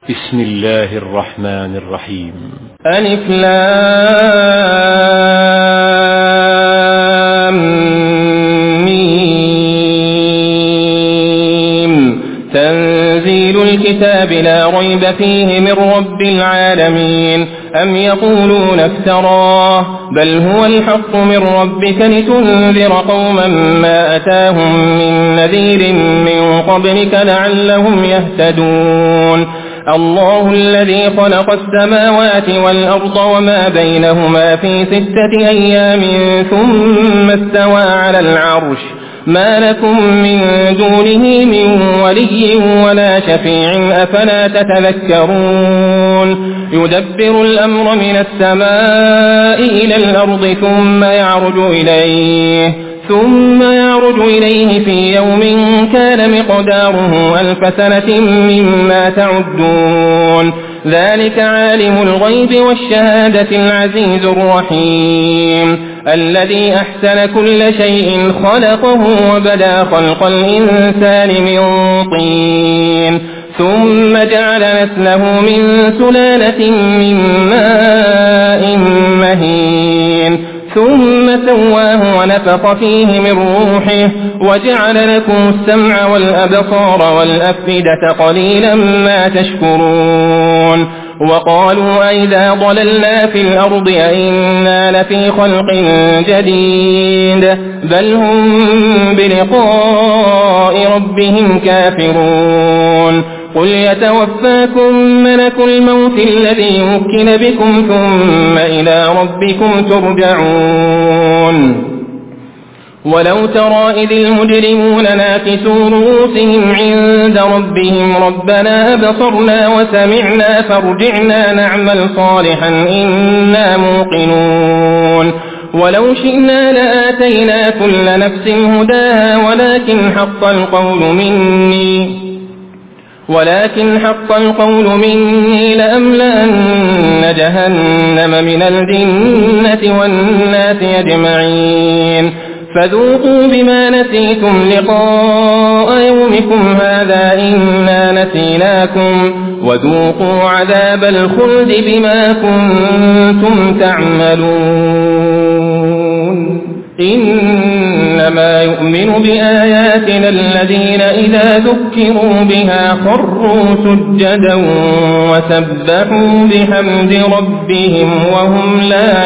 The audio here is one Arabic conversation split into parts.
بسم الله الرحمن الرحيم. ألف لام ميم. تنزيل الكتاب لا ريب فيه من رب العالمين. أم يقولون افتراه بل هو الحق من ربك لتنذر قوما ما أتاهم من نذير من قبلك لعلهم يهتدون. الله الذي خلق السماوات والأرض وما بينهما في 6 أيام ثم استوى على العرش ما لكم من دونه من ولي ولا شفيع أفلا تتذكرون. يدبر الأمر من السماء إلى الأرض ثم يعرج إليه في يوم كان مقداره 1000 سنة مما تعدون. ذلك عالم الغيب والشهادة العزيز الرحيم الذي أحسن كل شيء خلقه وبدأ خلق الإنسان من طين ثم جعل نسله من سلالة من ماء مهين ثم سواه ونفخ فيه من روحه وجعل لكم السمع والأبصار والأفئدة قليلا ما تشكرون. وقالوا أئذا ضللنا في الأرض أئنا لفي خلق جديد بل هم بلقاء ربهم كافرون. قل يتوفاكم ملك الموت الذي وكل بكم ثم إلى ربكم ترجعون. ولو ترى إذ المجرمون ناكسوا رؤوسهم عند ربهم ربنا أبصرنا وسمعنا فارجعنا نعمل صالحا إنا موقنون. ولو شئنا لآتينا كل نفس هداها ولكن حق القول مني لأملأن جهنم من الجنة والناس أجمعين. فذوقوا بما نسيتم لقاء يومكم هذا إنا نسيناكم وذوقوا عذاب الخلد بما كنتم تعملون. إنما يؤمن بآياتنا الذين إذا ذكروا بها خروا سجدا وسبحوا بحمد ربهم وهم لا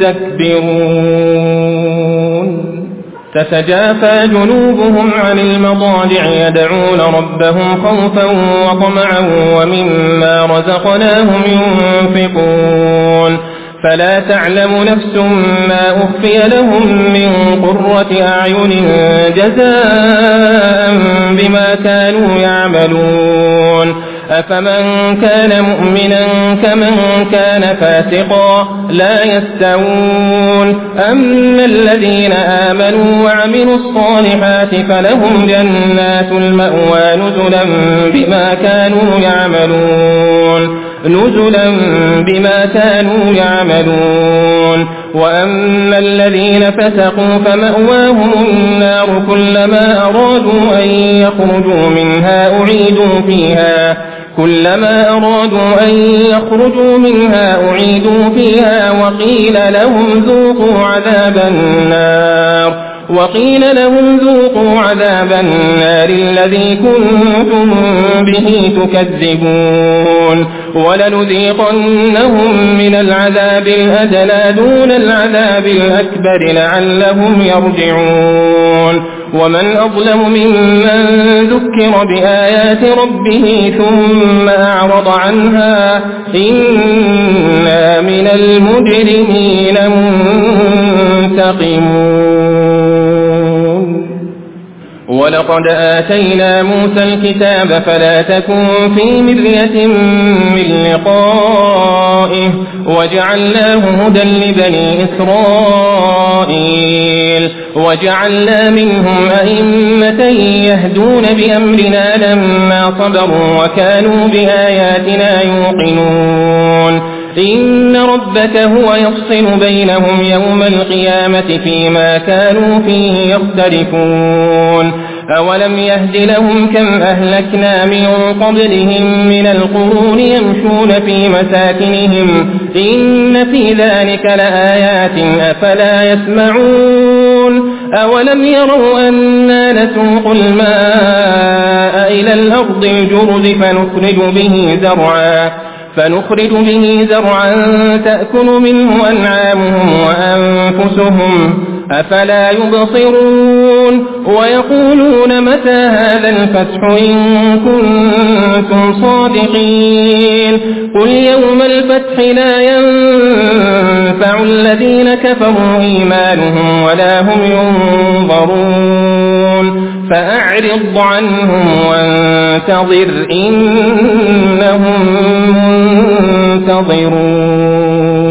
يستكبرون. تتجافى جنوبهم عن المضاجع يدعون ربهم خوفا وطمعا ومما رزقناهم ينفقون. فلا تعلم نفس ما أخفي لهم من قرة أعين جزاء بما كانوا يعملون. أفمن كان مؤمنا كمن كان فاسقا لا يستوون. أما الذين آمنوا وعملوا الصالحات فلهم جنات المأوى نزلا بما كانوا يعملون. وأما الذين فسقوا فمأواهم النار كلما أرادوا أن يخرجوا منها أعيدوا فيها وقيل لهم ذوقوا عذاب النار الذي كنتم به تكذبون. ولنذيقنهم من العذاب الأدنى دون العذاب الأكبر لعلهم يرجعون. ومن أظلم ممن ذكر بآيات ربه ثم أعرض عنها إنا من المجرمين منتقمون. ولقد آتينا موسى الكتاب فلا تكن في مرية من لقائه وجعلناه هدى لبني إسرائيل وجعلنا منهم أئمة يهدون بأمرنا لما صبروا وكانوا بآياتنا يوقنون. إن ربك هو يفصل بينهم يوم القيامة فيما كانوا فيه يختلفون. أولم يهد لهم كم أهلكنا من قبلهم من القرون يمشون في مساكنهم إن في ذلك لآيات أفلا يسمعون أولم يروا أنا نسوق الماء إلى الأرض الجرز فنخرج به زرعا تأكل منه أنعامهم وأنفسهم أفلا يبصرون ويقولون متى هذا الفتح إن كنتم صادقين قل يوم الفتح لا ينفع الذين كفروا إيمانهم ولا هم ينظرون فأعرض عنهم وانتظر إنهم منتظرون